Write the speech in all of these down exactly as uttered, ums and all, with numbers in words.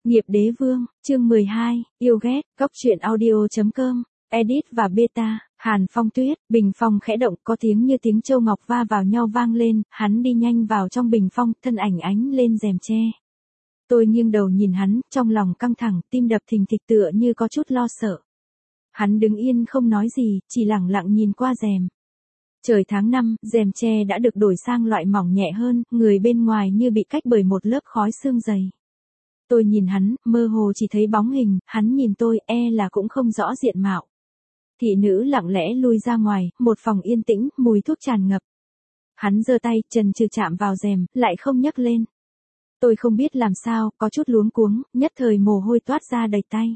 Nghiệp đế vương, chương mười hai, yêu ghét, góc truyện audio.com, edit và beta, Hàn Phong Tuyết, bình phong khẽ động có tiếng như tiếng châu ngọc va vào nhau vang lên, hắn đi nhanh vào trong bình phong, thân ảnh ánh lên rèm tre. Tôi nghiêng đầu nhìn hắn, trong lòng căng thẳng, tim đập thình thịch tựa như có chút lo sợ. Hắn đứng yên không nói gì, chỉ lẳng lặng nhìn qua rèm. Trời tháng năm, rèm tre đã được đổi sang loại mỏng nhẹ hơn, người bên ngoài như bị cách bởi một lớp khói sương dày. Tôi nhìn hắn, mơ hồ chỉ thấy bóng hình, hắn nhìn tôi, e là cũng không rõ diện mạo. Thị nữ lặng lẽ lui ra ngoài, một phòng yên tĩnh, mùi thuốc tràn ngập. Hắn giơ tay, chần chừ chạm vào rèm, lại không nhấc lên. Tôi không biết làm sao, có chút luống cuống, nhất thời mồ hôi toát ra đầy tay.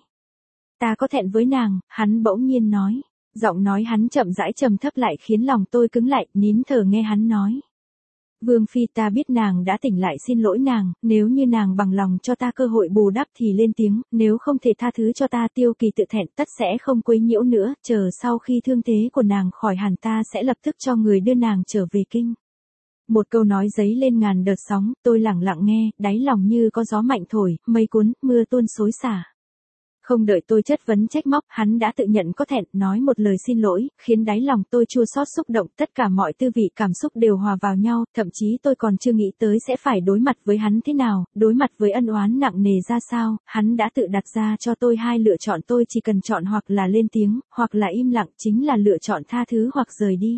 Ta có thẹn với nàng, hắn bỗng nhiên nói. Giọng nói hắn chậm rãi trầm thấp lại khiến lòng tôi cứng lại, nín thở nghe hắn nói. Vương phi, ta biết nàng đã tỉnh lại, xin lỗi nàng, nếu như nàng bằng lòng cho ta cơ hội bù đắp thì lên tiếng, nếu không thể tha thứ cho ta. Tiêu Kỳ tự thẹn, tất sẽ không quấy nhiễu nữa, chờ sau khi thương thế của nàng khỏi hẳn ta sẽ lập tức cho người đưa nàng trở về kinh. Một câu nói dấy lên ngàn đợt sóng, tôi lặng lặng nghe, đáy lòng như có gió mạnh thổi, mây cuốn, mưa tuôn xối xả. Không đợi tôi chất vấn trách móc, hắn đã tự nhận có thẹn, nói một lời xin lỗi, khiến đáy lòng tôi chua xót xúc động, tất cả mọi tư vị cảm xúc đều hòa vào nhau, thậm chí tôi còn chưa nghĩ tới sẽ phải đối mặt với hắn thế nào, đối mặt với ân oán nặng nề ra sao, hắn đã tự đặt ra cho tôi hai lựa chọn, tôi chỉ cần chọn hoặc là lên tiếng, hoặc là im lặng, chính là lựa chọn tha thứ hoặc rời đi.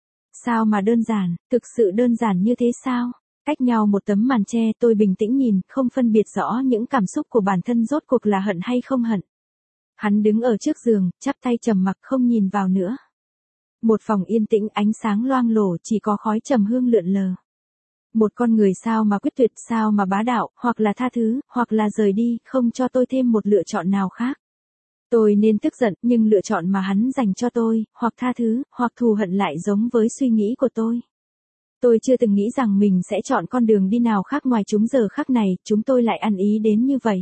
Sao mà đơn giản, thực sự đơn giản như thế sao? Cách nhau một tấm màn tre, tôi bình tĩnh nhìn, không phân biệt rõ những cảm xúc của bản thân rốt cuộc là hận hay không hận. Hắn đứng ở trước giường, chắp tay trầm mặc không nhìn vào nữa. Một phòng yên tĩnh, ánh sáng loang lổ, chỉ có khói trầm hương lượn lờ. Một con người sao mà quyết tuyệt, sao mà bá đạo, hoặc là tha thứ, hoặc là rời đi, không cho tôi thêm một lựa chọn nào khác. Tôi nên tức giận, nhưng lựa chọn mà hắn dành cho tôi, hoặc tha thứ, hoặc thù hận lại giống với suy nghĩ của tôi. Tôi chưa từng nghĩ rằng mình sẽ chọn con đường đi nào khác ngoài chúng, giờ khắc này, chúng tôi lại ăn ý đến như vậy.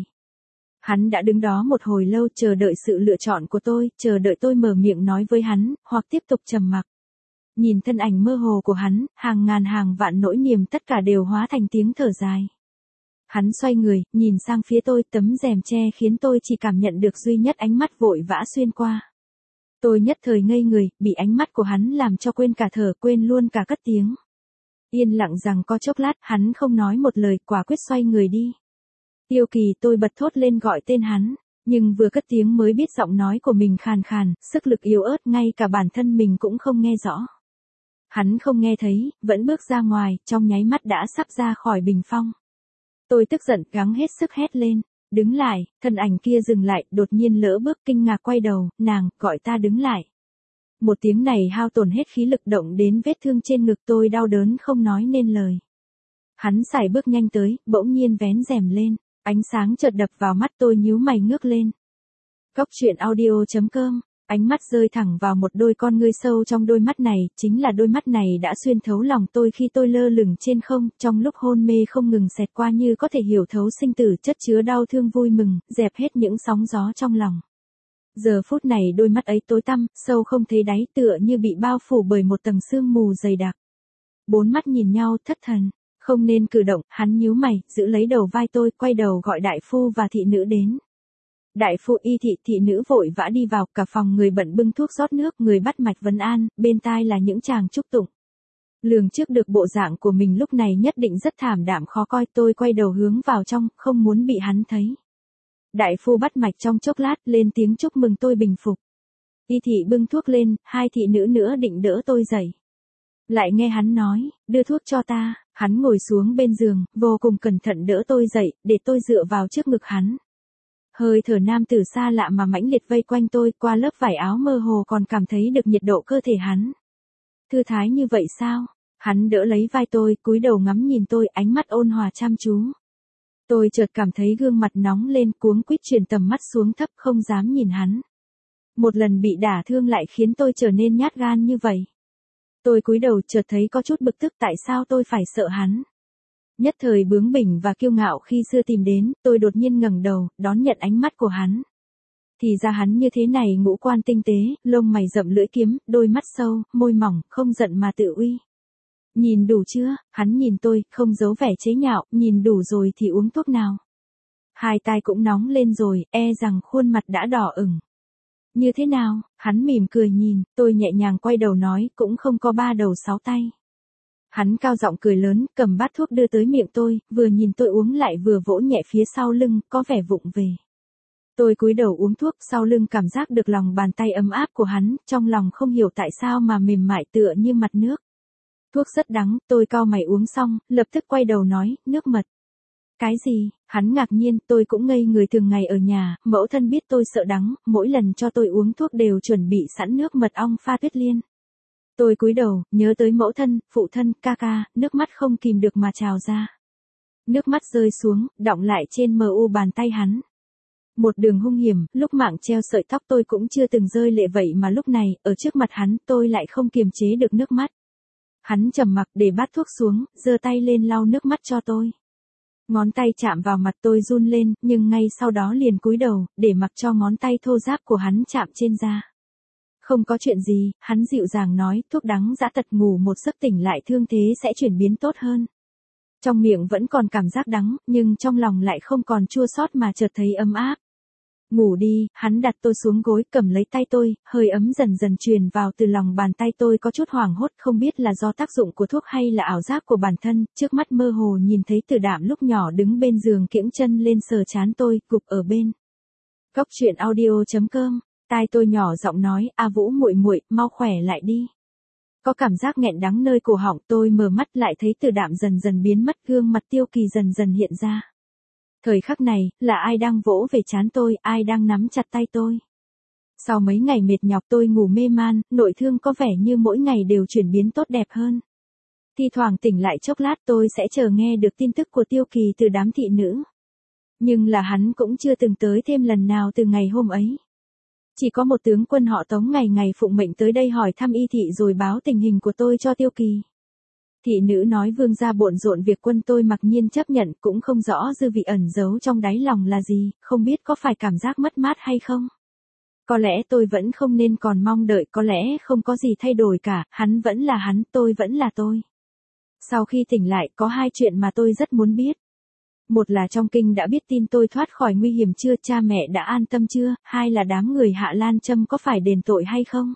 Hắn đã đứng đó một hồi lâu chờ đợi sự lựa chọn của tôi, chờ đợi tôi mở miệng nói với hắn, hoặc tiếp tục trầm mặc. Nhìn thân ảnh mơ hồ của hắn, hàng ngàn hàng vạn nỗi niềm tất cả đều hóa thành tiếng thở dài. Hắn xoay người, nhìn sang phía tôi, tấm rèm tre khiến tôi chỉ cảm nhận được duy nhất ánh mắt vội vã xuyên qua. Tôi nhất thời ngây người, bị ánh mắt của hắn làm cho quên cả thở, quên luôn cả cất tiếng. Yên lặng rằng có chốc lát, hắn không nói một lời, quả quyết xoay người đi. Tiêu Kỳ, tôi bật thốt lên gọi tên hắn, nhưng vừa cất tiếng mới biết giọng nói của mình khàn khàn, sức lực yếu ớt, ngay cả bản thân mình cũng không nghe rõ. Hắn không nghe thấy, vẫn bước ra ngoài, trong nháy mắt đã sắp ra khỏi bình phong. Tôi tức giận, gắng hết sức hét lên, đứng lại, thân ảnh kia dừng lại, đột nhiên lỡ bước, kinh ngạc quay đầu, nàng, gọi ta đứng lại. Một tiếng này hao tổn hết khí lực, động đến vết thương trên ngực tôi đau đớn không nói nên lời. Hắn sải bước nhanh tới, bỗng nhiên vén rèm lên, ánh sáng chợt đập vào mắt tôi, nhíu mày ngước lên. Góc truyện audio.com, ánh mắt rơi thẳng vào một đôi con ngươi sâu trong đôi mắt này, chính là đôi mắt này đã xuyên thấu lòng tôi khi tôi lơ lửng trên không, trong lúc hôn mê không ngừng xẹt qua như có thể hiểu thấu sinh tử, chất chứa đau thương vui mừng, dẹp hết những sóng gió trong lòng. Giờ phút này đôi mắt ấy tối tăm, sâu không thấy đáy, tựa như bị bao phủ bởi một tầng sương mù dày đặc. Bốn mắt nhìn nhau, thất thần, không nên cử động, hắn nhíu mày, giữ lấy đầu vai tôi, quay đầu gọi đại phu và thị nữ đến. Đại phu, y thị, thị nữ vội vã đi vào, cả phòng người bận bưng thuốc rót nước, người bắt mạch vấn an, bên tai là những tràng chúc tụng. Lường trước được bộ dạng của mình lúc này nhất định rất thảm đạm khó coi, tôi quay đầu hướng vào trong, không muốn bị hắn thấy. Đại phu bắt mạch trong chốc lát, lên tiếng chúc mừng tôi bình phục. Y thị bưng thuốc lên, hai thị nữ nữa định đỡ tôi dậy. Lại nghe hắn nói, đưa thuốc cho ta, hắn ngồi xuống bên giường, vô cùng cẩn thận đỡ tôi dậy, để tôi dựa vào trước ngực hắn. Hơi thở nam tử xa lạ mà mãnh liệt vây quanh tôi, qua lớp vải áo mơ hồ còn cảm thấy được nhiệt độ cơ thể hắn. Thư thái như vậy sao? Hắn đỡ lấy vai tôi, cúi đầu ngắm nhìn tôi, ánh mắt ôn hòa chăm chú. Tôi chợt cảm thấy gương mặt nóng lên, cuống quýt chuyển tầm mắt xuống thấp, không dám nhìn hắn. Một lần bị đả thương lại khiến tôi trở nên nhát gan như vậy. Tôi cúi đầu, chợt thấy có chút bực tức, tại sao tôi phải sợ hắn. Nhất thời bướng bỉnh và kiêu ngạo khi xưa tìm đến, tôi đột nhiên ngẩng đầu, đón nhận ánh mắt của hắn. Thì ra hắn như thế này, ngũ quan tinh tế, lông mày rậm lưỡi kiếm, đôi mắt sâu, môi mỏng, không giận mà tự uy. Nhìn đủ chưa? Hắn nhìn tôi, không giấu vẻ chế nhạo, nhìn đủ rồi thì uống thuốc nào. Hai tai cũng nóng lên rồi, e rằng khuôn mặt đã đỏ ửng. Như thế nào? Hắn mỉm cười nhìn, tôi nhẹ nhàng quay đầu nói, cũng không có ba đầu sáu tay. Hắn cao giọng cười lớn, cầm bát thuốc đưa tới miệng tôi, vừa nhìn tôi uống lại vừa vỗ nhẹ phía sau lưng, có vẻ vụng về. Tôi cúi đầu uống thuốc, sau lưng cảm giác được lòng bàn tay ấm áp của hắn, trong lòng không hiểu tại sao mà mềm mại tựa như mặt nước. Thuốc rất đắng, tôi cau mày uống xong, lập tức quay đầu nói, nước mật. Cái gì? Hắn ngạc nhiên, tôi cũng ngây người. Thường ngày ở nhà, mẫu thân biết tôi sợ đắng, mỗi lần cho tôi uống thuốc đều chuẩn bị sẵn nước mật ong pha tuyết liên. Tôi cúi đầu, nhớ tới mẫu thân, phụ thân, ca ca, nước mắt không kìm được mà trào ra. Nước mắt rơi xuống, đọng lại trên mờ u bàn tay hắn. Một đường hung hiểm, lúc mạng treo sợi tóc tôi cũng chưa từng rơi lệ vậy mà lúc này, ở trước mặt hắn, tôi lại không kiềm chế được nước mắt. Hắn trầm mặc để bát thuốc xuống, giơ tay lên lau nước mắt cho tôi. Ngón tay chạm vào mặt tôi run lên, nhưng ngay sau đó liền cúi đầu, để mặc cho ngón tay thô ráp của hắn chạm trên da. Không có chuyện gì, hắn dịu dàng nói, thuốc đắng dã tật, ngủ một giấc tỉnh lại thương thế sẽ chuyển biến tốt hơn. Trong miệng vẫn còn cảm giác đắng, nhưng trong lòng lại không còn chua xót mà chợt thấy ấm áp. Ngủ đi, hắn đặt tôi xuống gối, cầm lấy tay tôi, hơi ấm dần dần truyền vào từ lòng bàn tay tôi, có chút hoảng hốt, không biết là do tác dụng của thuốc hay là ảo giác của bản thân, trước mắt mơ hồ nhìn thấy Từ Đạm lúc nhỏ đứng bên giường kiễng chân lên sờ trán tôi, gục ở bên. Góc truyện audio chấm com, tai tôi nhỏ giọng nói, A Vũ muội muội, mau khỏe lại đi. Có cảm giác nghẹn đắng nơi cổ họng, tôi mở mắt lại thấy Từ Đạm dần dần biến mất, gương mặt Tiêu Kỳ dần dần hiện ra. Thời khắc này, là ai đang vỗ về trán tôi, ai đang nắm chặt tay tôi. Sau mấy ngày mệt nhọc tôi ngủ mê man, nội thương có vẻ như mỗi ngày đều chuyển biến tốt đẹp hơn. Thi thoảng tỉnh lại chốc lát tôi sẽ chờ nghe được tin tức của Tiêu Kỳ từ đám thị nữ. Nhưng là hắn cũng chưa từng tới thêm lần nào từ ngày hôm ấy. Chỉ có một tướng quân họ Tống ngày ngày phụng mệnh tới đây hỏi thăm y thị rồi báo tình hình của tôi cho Tiêu Kỳ. Thị nữ nói vương gia bộn rộn việc quân, tôi mặc nhiên chấp nhận, cũng không rõ dư vị ẩn giấu trong đáy lòng là gì, không biết có phải cảm giác mất mát hay không. Có lẽ tôi vẫn không nên còn mong đợi, có lẽ không có gì thay đổi cả, hắn vẫn là hắn, tôi vẫn là tôi. Sau khi tỉnh lại, có hai chuyện mà tôi rất muốn biết. Một là trong kinh đã biết tin tôi thoát khỏi nguy hiểm chưa, cha mẹ đã an tâm chưa, hai là đám người Hạ Lan Châm có phải đền tội hay không.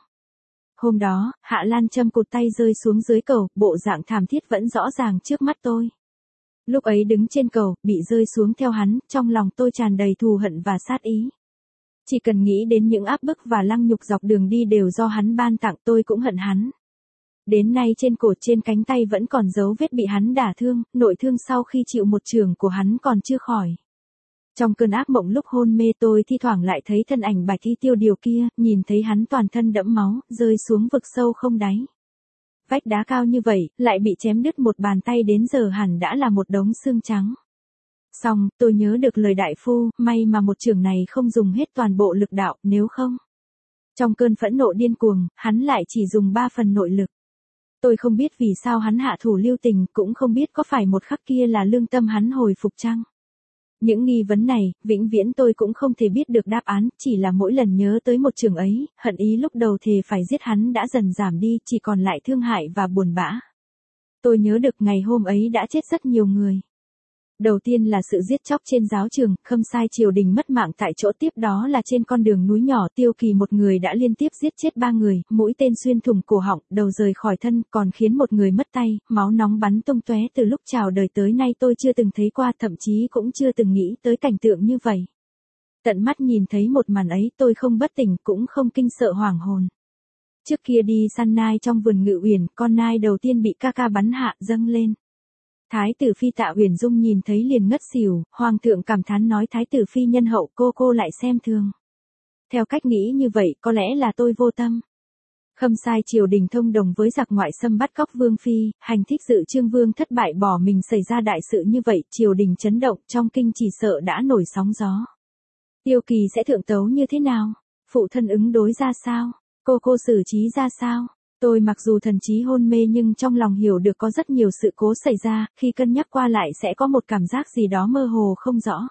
Hôm đó, Hạ Lan Châm cụt tay rơi xuống dưới cầu, bộ dạng thảm thiết vẫn rõ ràng trước mắt tôi. Lúc ấy đứng trên cầu, bị rơi xuống theo hắn, trong lòng tôi tràn đầy thù hận và sát ý. Chỉ cần nghĩ đến những áp bức và lăng nhục dọc đường đi đều do hắn ban tặng, tôi cũng hận hắn. Đến nay trên cổ trên cánh tay vẫn còn dấu vết bị hắn đả thương, nội thương sau khi chịu một chưởng của hắn còn chưa khỏi. Trong cơn ác mộng lúc hôn mê tôi thi thoảng lại thấy thân ảnh Bạch Y Tiêu Điều kia, nhìn thấy hắn toàn thân đẫm máu, rơi xuống vực sâu không đáy. Vách đá cao như vậy, lại bị chém đứt một bàn tay, đến giờ hẳn đã là một đống xương trắng. Xong, tôi nhớ được lời đại phu, may mà một chưởng này không dùng hết toàn bộ lực đạo, nếu không. Trong cơn phẫn nộ điên cuồng, hắn lại chỉ dùng ba phần nội lực. Tôi không biết vì sao hắn hạ thủ lưu tình, cũng không biết có phải một khắc kia là lương tâm hắn hồi phục chăng. Những nghi vấn này, vĩnh viễn tôi cũng không thể biết được đáp án, chỉ là mỗi lần nhớ tới một trường ấy, hận ý lúc đầu thề phải giết hắn đã dần giảm đi, chỉ còn lại thương hại và buồn bã. Tôi nhớ được ngày hôm ấy đã chết rất nhiều người. Đầu tiên là sự giết chóc trên giáo trường, Khâm Sai triều đình mất mạng tại chỗ, tiếp đó là trên con đường núi nhỏ Tiêu Kỳ một người đã liên tiếp giết chết ba người, mũi tên xuyên thủng cổ họng, đầu rời khỏi thân, còn khiến một người mất tay, máu nóng bắn tung tóe. Từ lúc chào đời tới nay tôi chưa từng thấy qua, thậm chí cũng chưa từng nghĩ tới cảnh tượng như vậy. Tận mắt nhìn thấy một màn ấy, tôi không bất tỉnh, cũng không kinh sợ hoảng hồn. Trước kia đi săn nai trong vườn Ngự Uyển, con nai đầu tiên bị ca ca bắn hạ, dâng lên. Thái tử phi Tạ Uyển Dung nhìn thấy liền ngất xỉu, hoàng thượng cảm thán nói thái tử phi nhân hậu, cô cô lại xem thường. Theo cách nghĩ như vậy, có lẽ là tôi vô tâm. Khâm Sai triều đình thông đồng với giặc ngoại xâm bắt cóc vương phi, hành thích dự Trương Vương thất bại bỏ mình, xảy ra đại sự như vậy, triều đình chấn động, trong kinh chỉ sợ đã nổi sóng gió. Tiêu Kỳ sẽ thượng tấu như thế nào? Phụ thân ứng đối ra sao? Cô cô xử trí ra sao? Tôi mặc dù thần trí hôn mê nhưng trong lòng hiểu được có rất nhiều sự cố xảy ra, khi cân nhắc qua lại sẽ có một cảm giác gì đó mơ hồ không rõ.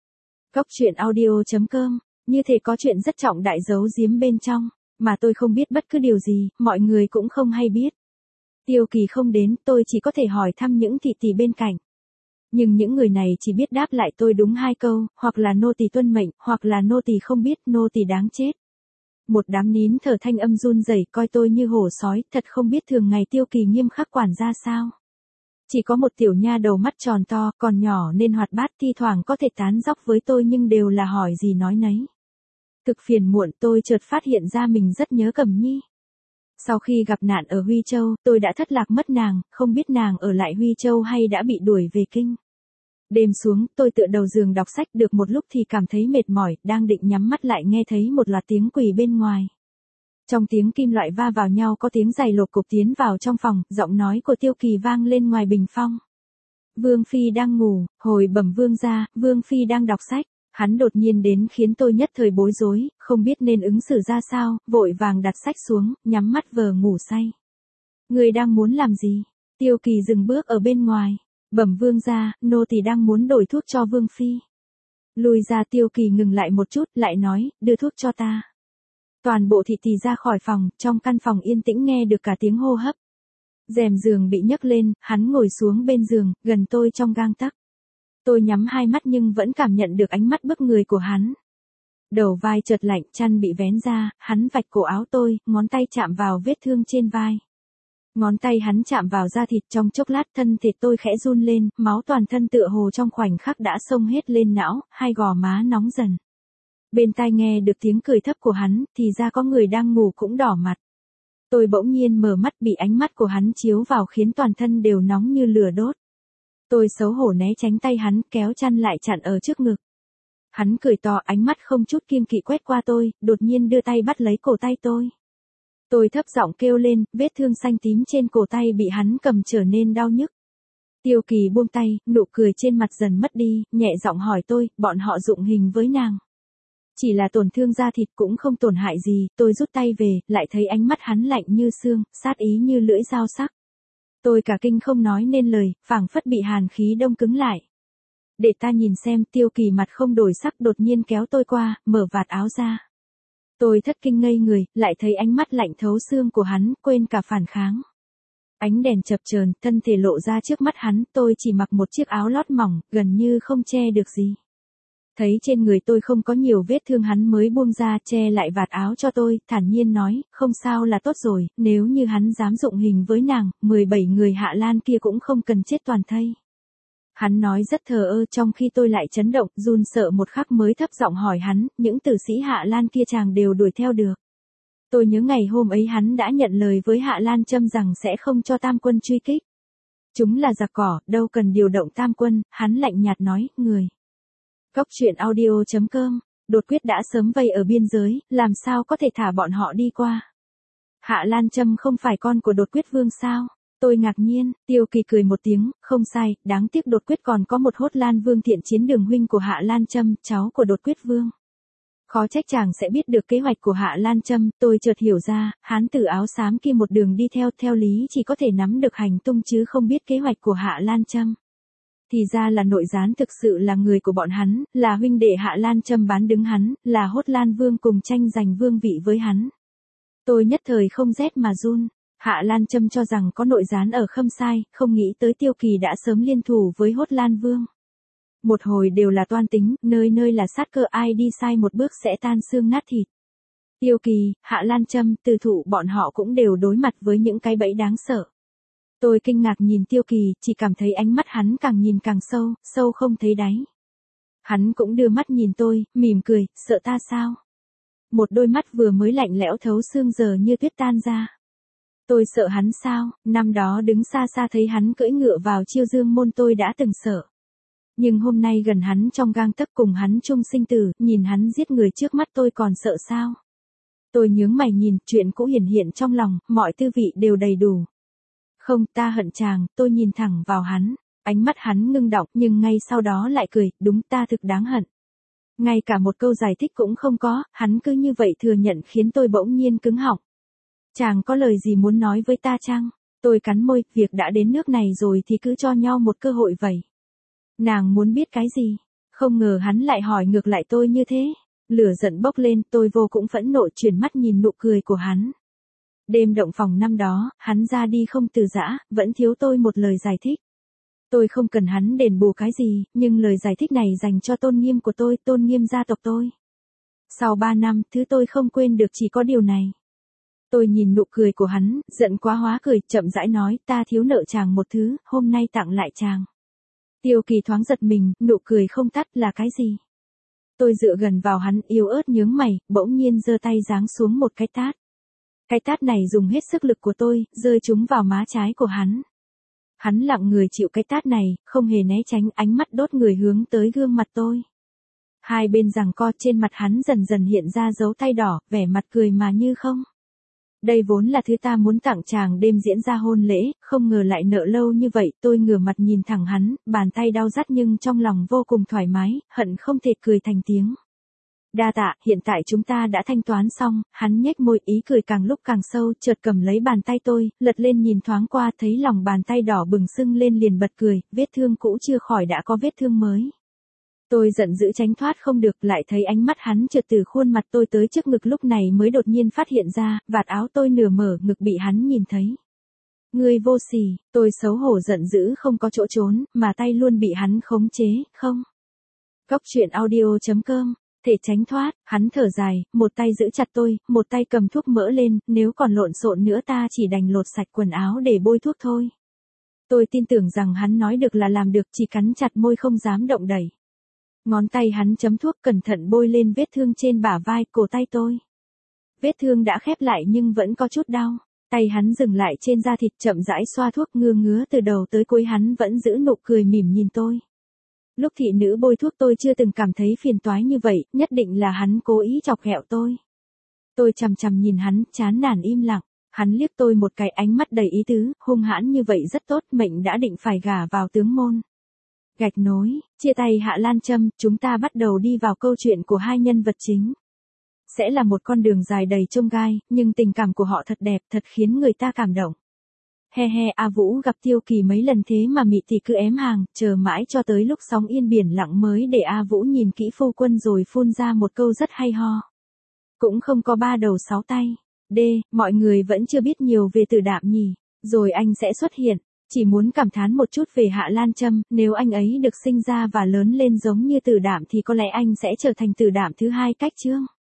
Góc truyện audio chấm com, như thể có chuyện rất trọng đại giấu giếm bên trong, mà tôi không biết bất cứ điều gì, mọi người cũng không hay biết. Tiêu Kỳ không đến, tôi chỉ có thể hỏi thăm những thị tỷ bên cạnh. Nhưng những người này chỉ biết đáp lại tôi đúng hai câu, hoặc là nô tỳ tuân mệnh, hoặc là nô tỳ không biết, nô tỳ đáng chết. Một đám nín thở thanh âm run rẩy coi tôi như hổ sói, thật không biết thường ngày Tiêu Kỳ nghiêm khắc quản ra sao. Chỉ có một tiểu nha đầu mắt tròn to, còn nhỏ nên hoạt bát, thi thoảng có thể tán dóc với tôi nhưng đều là hỏi gì nói nấy. Thực phiền muộn, tôi chợt phát hiện ra mình rất nhớ Cẩm Nhi. Sau khi gặp nạn ở Huy Châu, tôi đã thất lạc mất nàng, không biết nàng ở lại Huy Châu hay đã bị đuổi về kinh. Đêm xuống, tôi tựa đầu giường đọc sách được một lúc thì cảm thấy mệt mỏi, đang định nhắm mắt lại nghe thấy một loạt tiếng quỳ bên ngoài. Trong tiếng kim loại va vào nhau có tiếng giày lột cục tiến vào trong phòng, giọng nói của Tiêu Kỳ vang lên ngoài bình phong. Vương Phi đang ngủ, hồi bẩm vương gia, Vương Phi đang đọc sách. Hắn đột nhiên đến khiến tôi nhất thời bối rối, không biết nên ứng xử ra sao, vội vàng đặt sách xuống, nhắm mắt vờ ngủ say. Người đang muốn làm gì? Tiêu Kỳ dừng bước ở bên ngoài. Bẩm vương gia, nô tỳ đang muốn đổi thuốc cho Vương Phi. Lùi ra. Tiêu Kỳ ngừng lại một chút, lại nói, đưa thuốc cho ta. Toàn bộ thị tỳ ra khỏi phòng, trong căn phòng yên tĩnh nghe được cả tiếng hô hấp. Rèm giường bị nhấc lên, hắn ngồi xuống bên giường, gần tôi trong gang tấc. Tôi nhắm hai mắt nhưng vẫn cảm nhận được ánh mắt bức người của hắn. Đầu vai chợt lạnh, chăn bị vén ra, hắn vạch cổ áo tôi, ngón tay chạm vào vết thương trên vai. Ngón tay hắn chạm vào da thịt, trong chốc lát thân thịt tôi khẽ run lên, máu toàn thân tựa hồ trong khoảnh khắc đã xông hết lên não, hai gò má nóng dần. Bên tai nghe được tiếng cười thấp của hắn, thì ra có người đang ngủ cũng đỏ mặt. Tôi bỗng nhiên mở mắt, bị ánh mắt của hắn chiếu vào khiến toàn thân đều nóng như lửa đốt. Tôi xấu hổ né tránh tay hắn, kéo chăn lại chặn ở trước ngực. Hắn cười to, ánh mắt không chút kiêng kỵ quét qua tôi, đột nhiên đưa tay bắt lấy cổ tay tôi. Tôi thấp giọng kêu lên, vết thương xanh tím trên cổ tay bị hắn cầm trở nên đau nhức. Tiêu Kỳ buông tay, nụ cười trên mặt dần mất đi, nhẹ giọng hỏi tôi, bọn họ dụng hình với nàng. Chỉ là tổn thương da thịt cũng không tổn hại gì, tôi rút tay về, lại thấy ánh mắt hắn lạnh như xương, sát ý như lưỡi dao sắc. Tôi cả kinh không nói nên lời, phảng phất bị hàn khí đông cứng lại. Để ta nhìn xem. Tiêu Kỳ mặt không đổi sắc đột nhiên kéo tôi qua, mở vạt áo ra. Tôi thất kinh ngây người, lại thấy ánh mắt lạnh thấu xương của hắn, quên cả phản kháng. Ánh đèn chập chờn, thân thể lộ ra trước mắt hắn, tôi chỉ mặc một chiếc áo lót mỏng, gần như không che được gì. Thấy trên người tôi không có nhiều vết thương hắn mới buông ra che lại vạt áo cho tôi, thản nhiên nói, không sao là tốt rồi, nếu như hắn dám dụng hình với nàng, mười bảy người Hạ Lan kia cũng không cần chết toàn thây. Hắn nói rất thờ ơ trong khi tôi lại chấn động, run sợ một khắc mới thấp giọng hỏi hắn, những tử sĩ Hạ Lan kia chàng đều đuổi theo được. Tôi nhớ ngày hôm ấy hắn đã nhận lời với Hạ Lan Châm rằng sẽ không cho tam quân truy kích. Chúng là giặc cỏ, đâu cần điều động tam quân, hắn lạnh nhạt nói, người. Góc truyện audio chấm com, đột quyết đã sớm vây ở biên giới, làm sao có thể thả bọn họ đi qua. Hạ Lan Châm không phải con của đột quyết vương sao? Tôi ngạc nhiên. Tiêu Kỳ cười một tiếng, không sai, đáng tiếc đột quyết còn có một Hốt Lan Vương Thiện Chiến Đường huynh của Hạ Lan Châm, cháu của đột quyết vương. Khó trách chàng sẽ biết được kế hoạch của Hạ Lan Châm, tôi chợt hiểu ra, hán tử áo xám kia một đường đi theo, theo lý chỉ có thể nắm được hành tung chứ không biết kế hoạch của Hạ Lan Châm. Thì ra là nội gián thực sự là người của bọn hắn, là huynh đệ Hạ Lan Châm bán đứng hắn, là Hốt Lan Vương cùng tranh giành vương vị với hắn. Tôi nhất thời không rét mà run. Hạ Lan Châm cho rằng có nội gián ở Khâm Sai, không nghĩ tới Tiêu Kỳ đã sớm liên thủ với Hốt Lan Vương. Một hồi đều là toan tính, nơi nơi là sát cơ, ai đi sai một bước sẽ tan xương nát thịt. Tiêu Kỳ, Hạ Lan Châm, Từ Thụ bọn họ cũng đều đối mặt với những cái bẫy đáng sợ. Tôi kinh ngạc nhìn Tiêu Kỳ, chỉ cảm thấy ánh mắt hắn càng nhìn càng sâu, sâu không thấy đáy. Hắn cũng đưa mắt nhìn tôi, mỉm cười, sợ ta sao? Một đôi mắt vừa mới lạnh lẽo thấu xương giờ như tuyết tan ra. Tôi sợ hắn sao? Năm đó đứng xa xa thấy hắn cưỡi ngựa vào Chiêu Dương môn tôi đã từng sợ. Nhưng hôm nay gần hắn trong gang tấc cùng hắn chung sinh tử, nhìn hắn giết người trước mắt tôi còn sợ sao? Tôi nhướng mày nhìn, chuyện cũ hiển hiện trong lòng, mọi tư vị đều đầy đủ. Không, ta hận chàng, tôi nhìn thẳng vào hắn. Ánh mắt hắn ngưng đọng nhưng ngay sau đó lại cười, đúng ta thực đáng hận. Ngay cả một câu giải thích cũng không có, hắn cứ như vậy thừa nhận khiến tôi bỗng nhiên cứng họng. Chàng có lời gì muốn nói với ta chăng? Tôi cắn môi, việc đã đến nước này rồi thì cứ cho nhau một cơ hội vậy. Nàng muốn biết cái gì? Không ngờ hắn lại hỏi ngược lại tôi như thế. Lửa giận bốc lên, tôi vô cùng phẫn nộ chuyển mắt nhìn nụ cười của hắn. Đêm động phòng năm đó, hắn ra đi không từ giã, vẫn thiếu tôi một lời giải thích. Tôi không cần hắn đền bù cái gì, nhưng lời giải thích này dành cho tôn nghiêm của tôi, tôn nghiêm gia tộc tôi. Sau ba năm, thứ tôi không quên được chỉ có điều này. Tôi nhìn nụ cười của hắn, giận quá hóa cười, chậm rãi nói, ta thiếu nợ chàng một thứ, hôm nay tặng lại chàng. Tiêu Kỳ thoáng giật mình, nụ cười không tắt là cái gì? Tôi dựa gần vào hắn, yếu ớt nhướng mày, bỗng nhiên giơ tay giáng xuống một cái tát. Cái tát này dùng hết sức lực của tôi, rơi trúng vào má trái của hắn. Hắn lặng người chịu cái tát này, không hề né tránh, ánh mắt đốt người hướng tới gương mặt tôi. Hai bên giằng co, trên mặt hắn dần dần hiện ra dấu tay đỏ, vẻ mặt cười mà như không. Đây vốn là thứ ta muốn tặng chàng đêm diễn ra hôn lễ, không ngờ lại nợ lâu như vậy. Tôi ngửa mặt nhìn thẳng hắn, bàn tay đau rát nhưng trong lòng vô cùng thoải mái, hận không thể cười thành tiếng. Đa tạ, hiện tại chúng ta đã thanh toán xong. Hắn nhếch môi, ý cười càng lúc càng sâu, chợt cầm lấy bàn tay tôi, lật lên nhìn thoáng qua, thấy lòng bàn tay đỏ bừng sưng lên liền bật cười, vết thương cũ chưa khỏi đã có vết thương mới. Tôi giận dữ tránh thoát không được, lại thấy ánh mắt hắn trượt từ khuôn mặt tôi tới trước ngực, lúc này mới đột nhiên phát hiện ra, vạt áo tôi nửa mở, ngực bị hắn nhìn thấy. Ngươi vô sỉ, tôi xấu hổ giận dữ không có chỗ trốn, mà tay luôn bị hắn khống chế, không. Góc truyện audio chấm com, thể tránh thoát, hắn thở dài, một tay giữ chặt tôi, một tay cầm thuốc mỡ lên, nếu còn lộn xộn nữa ta chỉ đành lột sạch quần áo để bôi thuốc thôi. Tôi tin tưởng rằng hắn nói được là làm được, chỉ cắn chặt môi không dám động đẩy. Ngón tay hắn chấm thuốc cẩn thận bôi lên vết thương trên bả vai, cổ tay tôi. Vết thương đã khép lại nhưng vẫn có chút đau. Tay hắn dừng lại trên da thịt, chậm rãi xoa thuốc, ngứa ngứa từ đầu tới cuối, hắn vẫn giữ nụ cười mỉm nhìn tôi. Lúc thị nữ bôi thuốc tôi chưa từng cảm thấy phiền toái như vậy, nhất định là hắn cố ý chọc ghẹo tôi. Tôi chằm chằm nhìn hắn, chán nản im lặng. Hắn liếc tôi một cái, ánh mắt đầy ý tứ, hung hãn như vậy rất tốt, mệnh đã định phải gả vào tướng môn. Gạch nối, chia tay Hạ Lan Châm, chúng ta bắt đầu đi vào câu chuyện của hai nhân vật chính. Sẽ là một con đường dài đầy chông gai, nhưng tình cảm của họ thật đẹp, thật khiến người ta cảm động. He he, A Vũ gặp Tiêu Kỳ mấy lần thế mà mị thì cứ ém hàng, chờ mãi cho tới lúc sóng yên biển lặng mới để A Vũ nhìn kỹ phu quân rồi phun ra một câu rất hay ho. Cũng không có ba đầu sáu tay. D, mọi người vẫn chưa biết nhiều về Từ Đạm nhỉ, rồi anh sẽ xuất hiện. Chỉ muốn cảm thán một chút về Hạ Lan Châm, nếu anh ấy được sinh ra và lớn lên giống như Từ Đạm thì có lẽ anh sẽ trở thành Từ Đạm thứ hai cách chương.